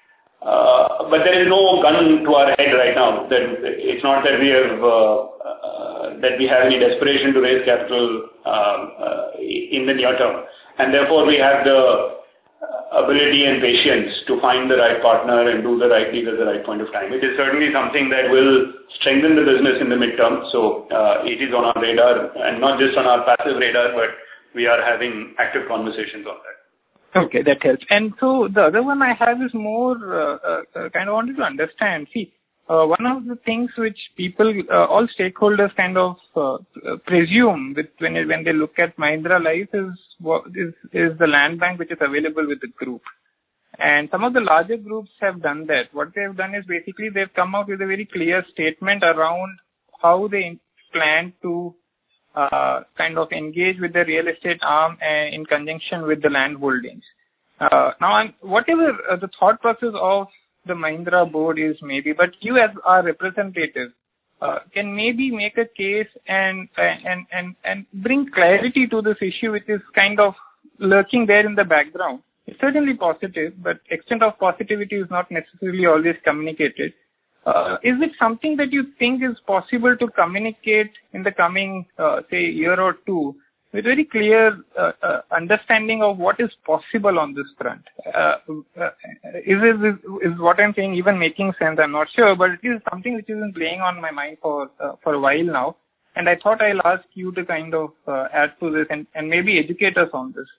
Uh, but there is no gun to our head right now. That it's not that we have uh, uh, that we have any desperation to raise capital uh, uh, in the near term, and therefore we have the ability and patience to find the right partner and do the right deal at the right point of time. It is certainly something that will strengthen the business in the midterm. So uh, it is on our radar, and not just on our passive radar, but we are having active conversations on that. Okay, that helps. And so the other one I have is more uh, uh, kind of wanted to understand. See, uh, one of the things which people, uh, all stakeholders kind of uh, presume with when when they look at Mahindra Life is, is is the land bank which is available with the group. And some of the larger groups have done that. What they have done is basically they've come out with a very clear statement around how they plan to Uh, kind of engage with the real estate arm uh, in conjunction with the land holdings. Uh, now, I'm, whatever uh, the thought process of the Mahindra board is maybe, but you as our representative uh, can maybe make a case and, and, and, and bring clarity to this issue which is kind of lurking there in the background. It's certainly positive, but extent of positivity is not necessarily always communicated. Uh, is it something that you think is possible to communicate in the coming, uh, say, year or two with very clear uh, uh, understanding of what is possible on this front? Uh, uh, is, it, is, is what I'm saying even making sense? I'm not sure, but it is something which has been playing on my mind for uh, for a while now. And I thought I'll ask you to kind of uh, add to this and, and maybe educate us on this.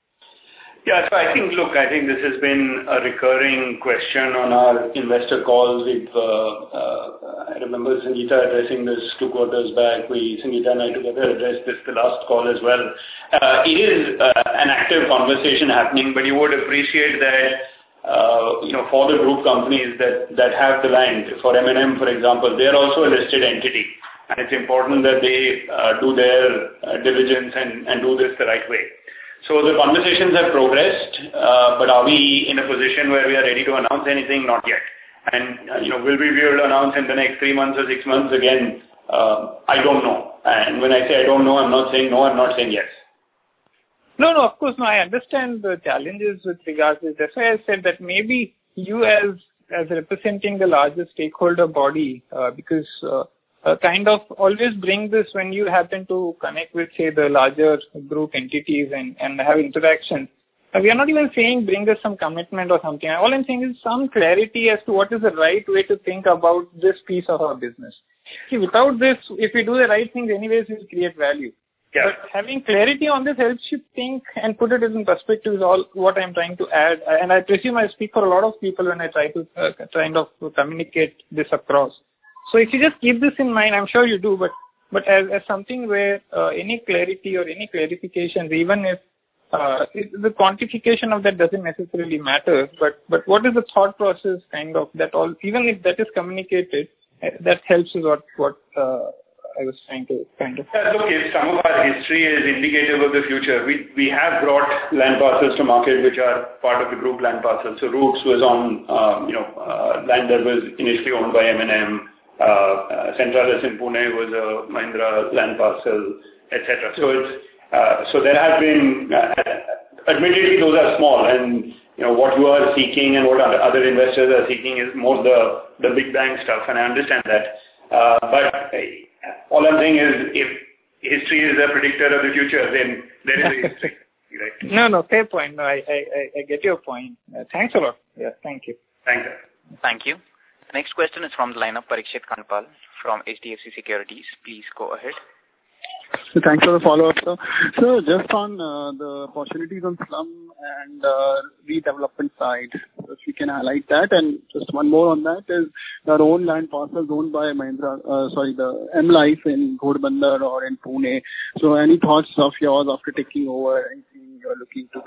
Yeah, so I think, look, I think this has been a recurring question on our investor calls. We've, uh, uh, I remember Sangeeta addressing this two quarters back. We, Sangeeta and I together addressed this the last call as well. Uh, it is uh, an active conversation happening, but you would appreciate that, uh, you know, for the group companies that, that have the land, for M and M, for example, they are also a listed entity. And it's important that they uh, do their uh, diligence and, and do this the right way. So the conversations have progressed, uh, but are we in a position where we are ready to announce anything? Not yet. And, uh, you know, will we be able to announce in the next three months or six months? Again, uh, I don't know. And when I say I don't know, I'm not saying no, I'm not saying yes. No, no, of course, no. I understand the challenges with regards to this. That's why I said that maybe you as as representing the largest stakeholder body, uh, because uh, uh, kind of always bring this when you happen to connect with, say, the larger group entities and, and have interactions. Uh, we are not even saying bring us some commitment or something. All I'm saying is some clarity as to what is the right way to think about this piece of our business. See, without this, if we do the right things anyways, we'll create value. Yeah. But having clarity on this helps you think and put it in perspective is all what I'm trying to add. And I presume I speak for a lot of people when I try to uh, kind of communicate this across. So if you just keep this in mind, I'm sure you do, but but as, as something where uh, any clarity or any clarifications, even if uh, it, the quantification of that doesn't necessarily matter, but, but what is the thought process kind of that all, even if that is communicated, uh, that helps is what, what uh, I was trying to kind of... Yeah, look, if some of our history is indicative of the future, we, we have brought land parcels to market which are part of the group land parcels. So Roots was on, um, you know, uh, land that was initially owned by M and M. Uh, uh, Centralis in Pune was a Mahindra land parcel, et cetera. So it's uh, so there have been, uh, admittedly those are small, and you know what you are seeking and what other investors are seeking is more the the big bang stuff, and I understand that. Uh, but uh, all I'm saying is, if history is a predictor of the future, then there is a history, right? No, no, fair point. No, I I, I get your point. Uh, thanks a lot. Yeah, thank you. Thank you. Thank you. Next question is from the line of Parikshit Kandpal from H D F C Securities. Please go ahead. So thanks for the follow-up, sir. So just on uh, the opportunities on slum and uh, redevelopment side, if you can highlight that, and just one more on that is our own land parcels owned by Mahindra, uh, sorry, the M Life in Ghodbandar or in Pune. So any thoughts of yours after taking over, anything you're looking to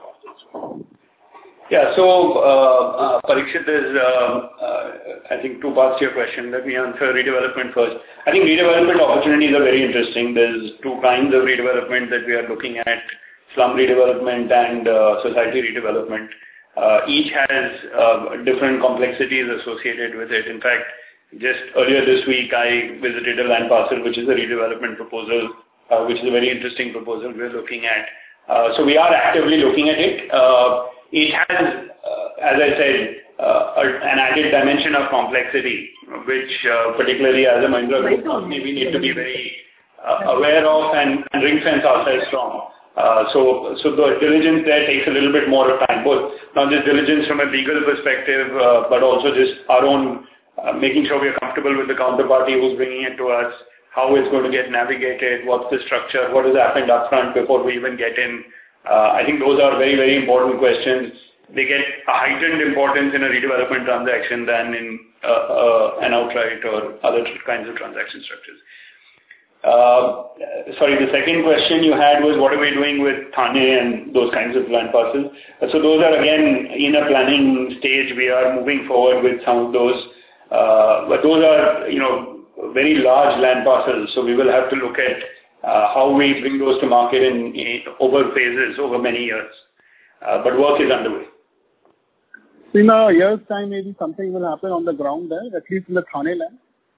do? Yeah. So, uh, uh, Parikshit, there's, uh, uh, I think, two parts to your question. Let me answer redevelopment first. I think redevelopment opportunities are very interesting. There's two kinds of redevelopment that we are looking at, slum redevelopment and uh, society redevelopment. Uh, each has uh, different complexities associated with it. In fact, just earlier this week, I visited a land parcel, which is a redevelopment proposal, uh, which is a very interesting proposal we're looking at. Uh, so we are actively looking at it. Uh, It has, uh, as I said, uh, an added dimension of complexity, which uh, particularly as a Mahindra Group company, we need to be very uh, aware of and, and ring-fence ourselves from. Uh, so, so the diligence there takes a little bit more of time, both not just diligence from a legal perspective, uh, but also just our own uh, making sure we are comfortable with the counterparty who's bringing it to us, how it's going to get navigated, what's the structure, what has happened up front before we even get in. Uh, I think those are very, very important questions. They get a heightened importance in a redevelopment transaction than in uh, uh, an outright or other kinds of transaction structures. Uh, sorry, the second question you had was what are we doing with Thane and those kinds of land parcels. Uh, so those are again in a planning stage. We are moving forward with some of those. Uh, but those are, you know, very large land parcels. So we will have to look at Uh, how we bring those to market in, in over phases, over many years. Uh, but work is underway. In a year's time, maybe something will happen on the ground there, at least in the Thane land?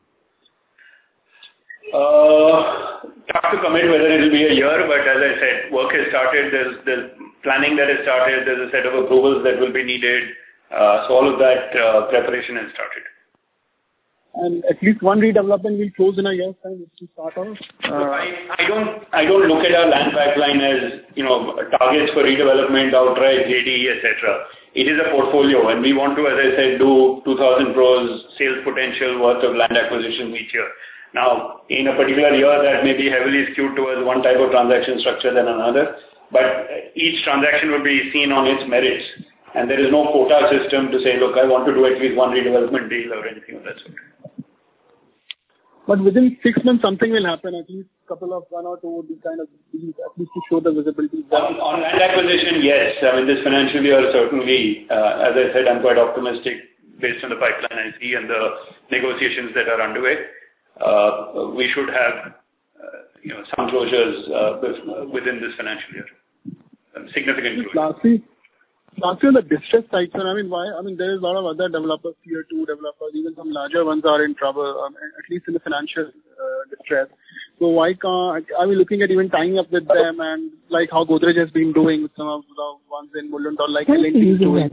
Uh, tough to commit whether it will be a year, but as I said, work has started, there's, there's planning that has started, there's a set of approvals that will be needed. Uh, so all of that uh, preparation has started. And at least one redevelopment will close in a year's time to start off? Uh, I, I don't I don't look at our land pipeline as, you know, targets for redevelopment, outright, J D, et cetera. It is a portfolio, and we want to, as I said, do two thousand crores sales potential worth of land acquisition each year. Now, in a particular year, that may be heavily skewed towards one type of transaction structure than another, but each transaction will be seen on its merits, and there is no quota system to say, look, I want to do at least one redevelopment deal or anything of that sort. But within six months, something will happen. At least a couple of one or two would be kind of at least to show the visibility. On, on land acquisition, yes. I mean, this financial year certainly, uh, as I said, I'm quite optimistic based on the pipeline I see and the negotiations that are underway. Uh, we should have, uh, you know, some closures uh, within this financial year. Um, significant closures. Lastly, lastly on the distress side, sir, I mean, why? I mean, there is a lot of other developers, tier two developers, even some larger ones are in trouble, um, at least in the financial uh, distress. So why can't, are we looking at even tying up with them and like how Godrej has been doing with some of the ones in Mulund or like L and T is doing?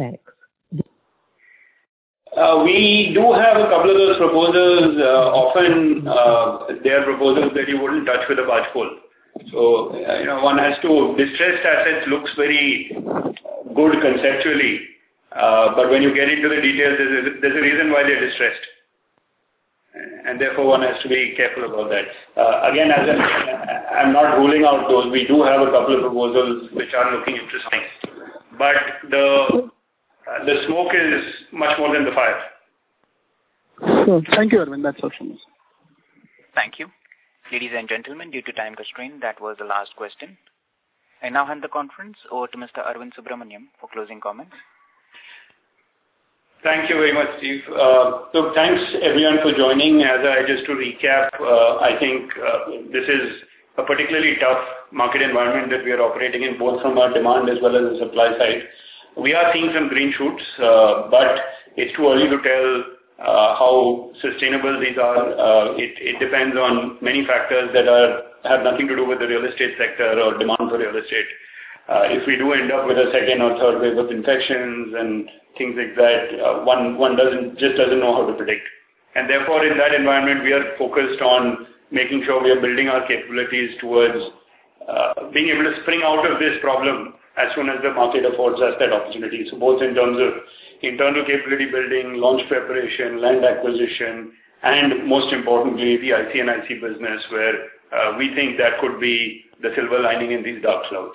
Uh, we do have a couple of those proposals. Uh, often uh, they are proposals that you wouldn't touch with a barge pole. So, uh, you know, one has to, distressed assets looks very good conceptually, uh, but when you get into the details, there's a, there's a reason why they're distressed. And therefore one has to be careful about that. Uh, again, as I, I'm not ruling out those. We do have a couple of proposals which are looking interesting. But the, uh, the smoke is much more than the fire. So, thank you, Arvind. That's all from us. Thank you. Ladies and gentlemen, due to time constraint, that was the last question. I now hand the conference over to Mister Arvind Subramanian for closing comments. Thank you very much, Steve. Uh, so thanks everyone for joining. As I just to recap, uh, I think uh, this is a particularly tough market environment that we are operating in, both from our demand as well as the supply side. We are seeing some green shoots, uh, but it's too early to tell uh, how sustainable these are. Uh, it, it depends on many factors that are have nothing to do with the real estate sector or demand for real estate. Uh, if we do end up with a second or third wave of infections and things like that, uh, one one doesn't just doesn't know how to predict. And therefore, in that environment, we are focused on making sure we are building our capabilities towards uh, being able to spring out of this problem as soon as the market affords us that opportunity. So both in terms of internal capability building, launch preparation, land acquisition, and most importantly, the I C and I C business, where uh, we think that could be the silver lining in these dark clouds.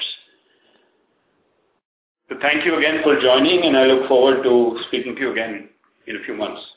So thank you again for joining, and I look forward to speaking to you again in a few months.